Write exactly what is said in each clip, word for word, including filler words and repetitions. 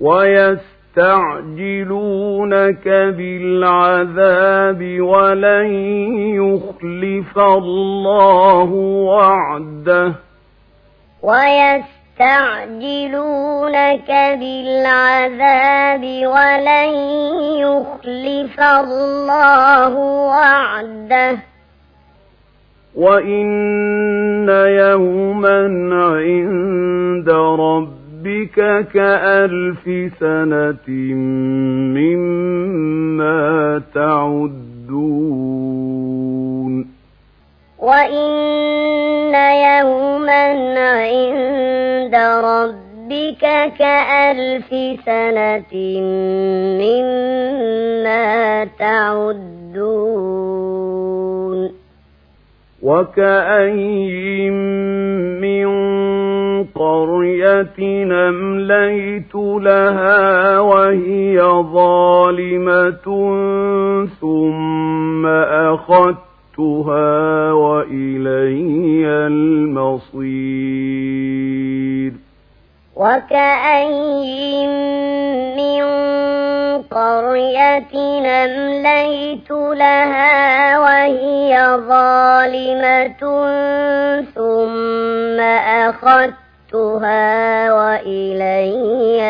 ويستعجلونك بالعذاب ولن يخلف الله وعده ويستعجلونك بالعذاب ولن يخلف الله وعده وإن يوما عند ربك كألف سنة مما تعدون وإن يوما عند ربك كألف سنة مما تعدون وكأين من قرية أمليت لها وهي ظالمة ثم أخذتها وإلي المصير وكأين من قرية أمليت لها وهي ظالمة ثم أخذتها وإلي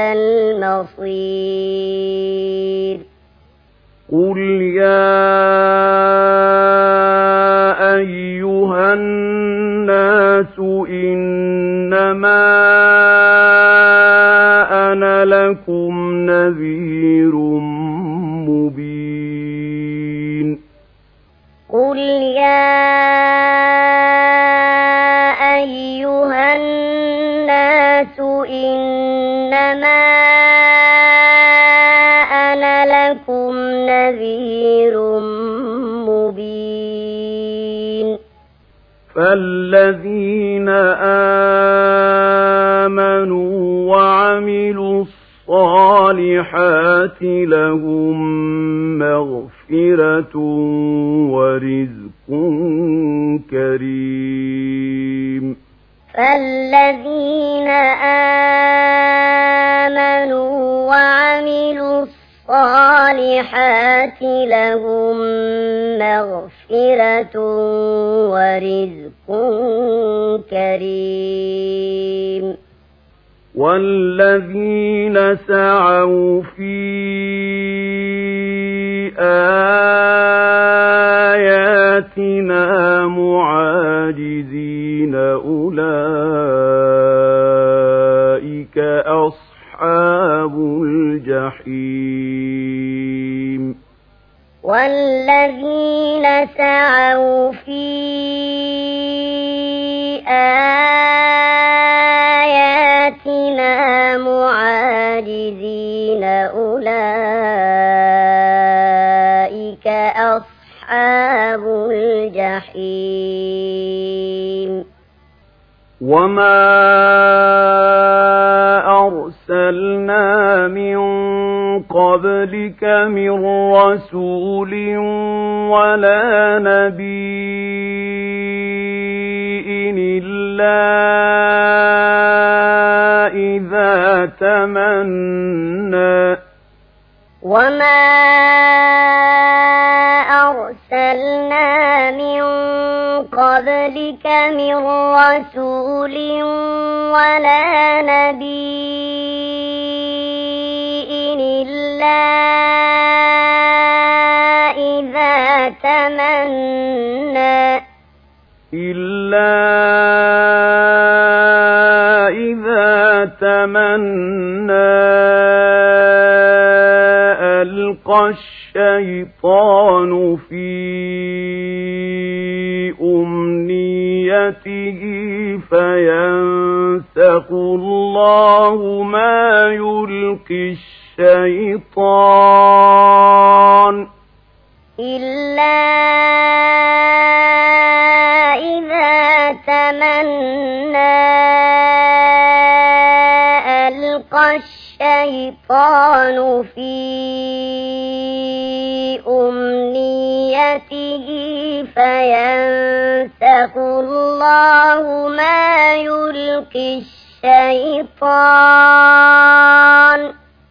المصير قل يا أيها الناس إنما أنا لكم نذير مبين قل يا أيها الناس إنما أنا لكم نذير مبين فالذين آمنوا وعملوا الصالحات لهم مغفرة ورزق كريم فالذين آمنوا وعملوا الصالحات لهم مغفرة ورزق كريم والذين سعوا في آياتنا معاجزين أولئك أصحاب الجحيم والذين سعوا في آياتنا معاجزين أولئك أصحاب الجحيم وما أرسلنا من قبلك من رسول ولا نبي إلا إذا تمنى وما أرسلنا من قبلك من رسول ولا نبي إلا إذا تمنى إلا إذا تمنى ألقى الشيطان في أمنيته فينسخ الله ما يلقي الشيطان إلا إذا تمنى ألقى الشيطان في أمنيته فينسخ الله ما يلقي الشيطان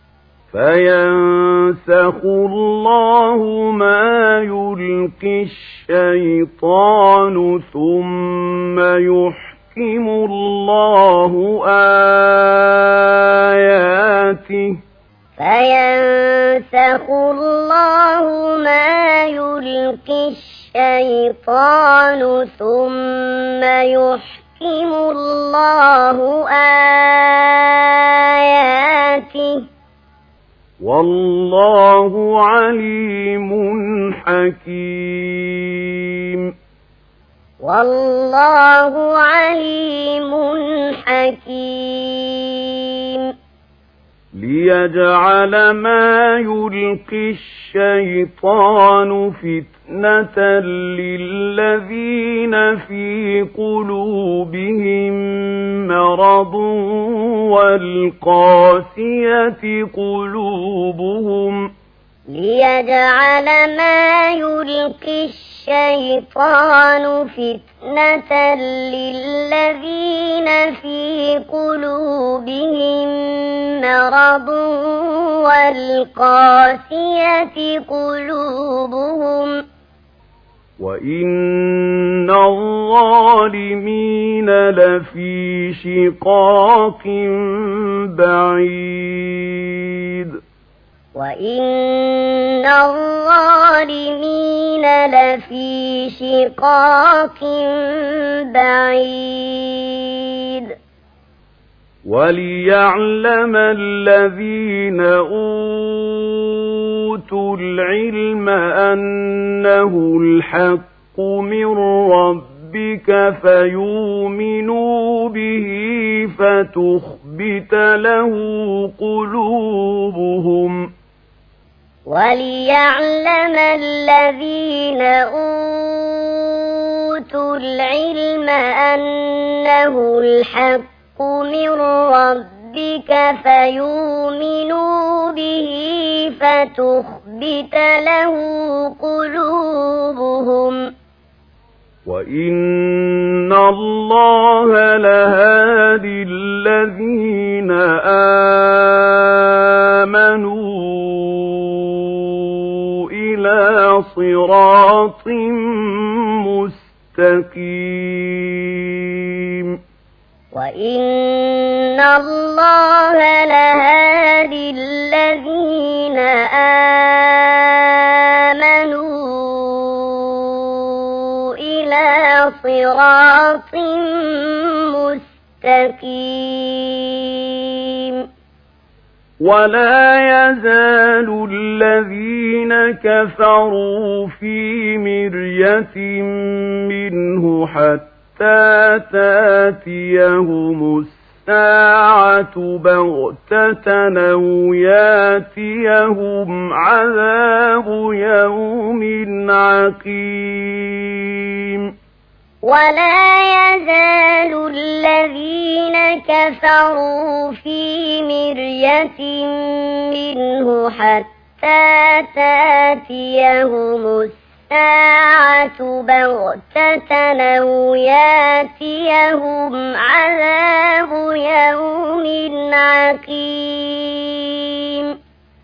فينسخ الله ما يلقي الشيطان ثم يحكم الله آياته فينسخ الله ما يلقي الشيطان ثم يحكم الله آياته والله عليم حكيم والله عليم حكيم ليجعل ما يلقي الشيطان فتنة للذين في قلوبهم مرض والقاسية قلوبهم ليجعل ما يلقي الشيطان فتنة للذين في قلوبهم مرض والقاسية قلوبهم وإن الظالمين لفي شقاق بعيد وإن الظالمين لفي شقاق بعيد وليعلم الذين أوتوا العلم أنه الحق من ربك فيؤمنوا به فتخبت له قلوبهم وليعلم الذين أوتوا العلم أنه الحق من ربك فيؤمنوا به فتخبت له قلوبهم وإن الله لهادي الذين آمنوا إلى صراط مستقيم وإن الله لهادي الذين آمنوا إلى صراط مستقيم ولا يزال الذين كفروا في مرية منه حتى تاتيهم الساعة بغتة أو ياتيهم عذاب يوم عقيم ولا يزال الذين كفروا في مرية منه حتى تاتيهم الساعة بغتة أو ياتيهم عذاب يوم عقيم